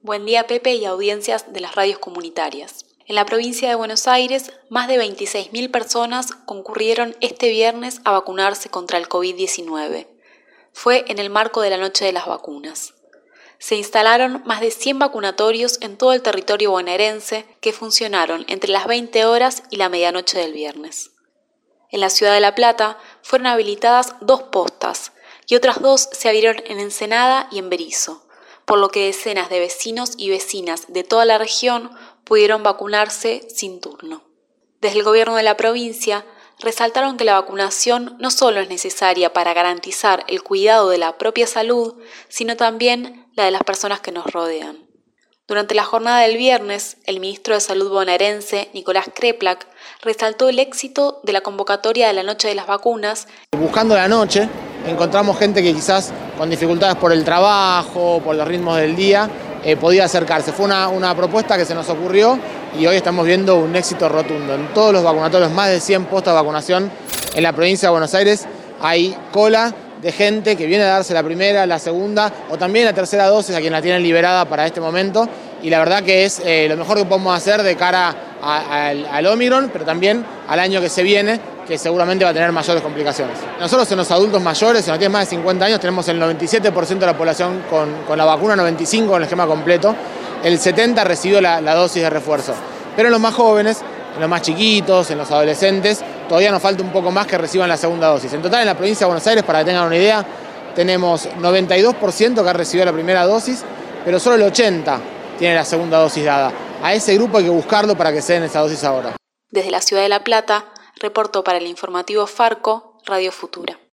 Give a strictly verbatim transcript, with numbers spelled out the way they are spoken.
Buen día, Pepe, y audiencias de las radios comunitarias. En la provincia de Buenos Aires, más de veintiséis mil personas concurrieron este viernes a vacunarse contra el covid diecinueve. Fue en el marco de la Noche de las Vacunas. Se instalaron más de cien vacunatorios en todo el territorio bonaerense que funcionaron entre las veinte horas y la medianoche del viernes. En la ciudad de La Plata fueron habilitadas dos postas y otras dos se abrieron en Ensenada y en Berisso, por lo que decenas de vecinos y vecinas de toda la región pudieron vacunarse sin turno. Desde el gobierno de la provincia resaltaron que la vacunación no solo es necesaria para garantizar el cuidado de la propia salud, sino también la de las personas que nos rodean. Durante la jornada del viernes, el ministro de Salud bonaerense, Nicolás Kreplak, resaltó el éxito de la convocatoria de la Noche de las Vacunas. Buscando la noche, encontramos gente que quizás con dificultades por el trabajo, por los ritmos del día, eh, podía acercarse. Fue una, una propuesta que se nos ocurrió y hoy estamos viendo un éxito rotundo. En todos los vacunatorios, más de cien puestos de vacunación en la provincia de Buenos Aires, hay cola de gente que viene a darse la primera, la segunda o también la tercera dosis a quien la tienen liberada para este momento. Y la verdad que es eh, lo mejor que podemos hacer de cara a, a, al, al Omicron, pero también al año que se viene, que seguramente va a tener mayores complicaciones. Nosotros en los adultos mayores, en los que tienen más de cincuenta años, tenemos el noventa y siete por ciento de la población con, con la vacuna, noventa y cinco por ciento con el esquema completo, el setenta por ciento recibió la, la dosis de refuerzo. Pero en los más jóvenes, en los más chiquitos, en los adolescentes, todavía nos falta un poco más que reciban la segunda dosis. En total, en la provincia de Buenos Aires, para que tengan una idea, tenemos noventa y dos por ciento que ha recibido la primera dosis, pero solo el ochenta por ciento tiene la segunda dosis dada. A ese grupo hay que buscarlo para que se den esa dosis ahora. Desde la ciudad de La Plata, reportó para el informativo Farco, Radio Futura.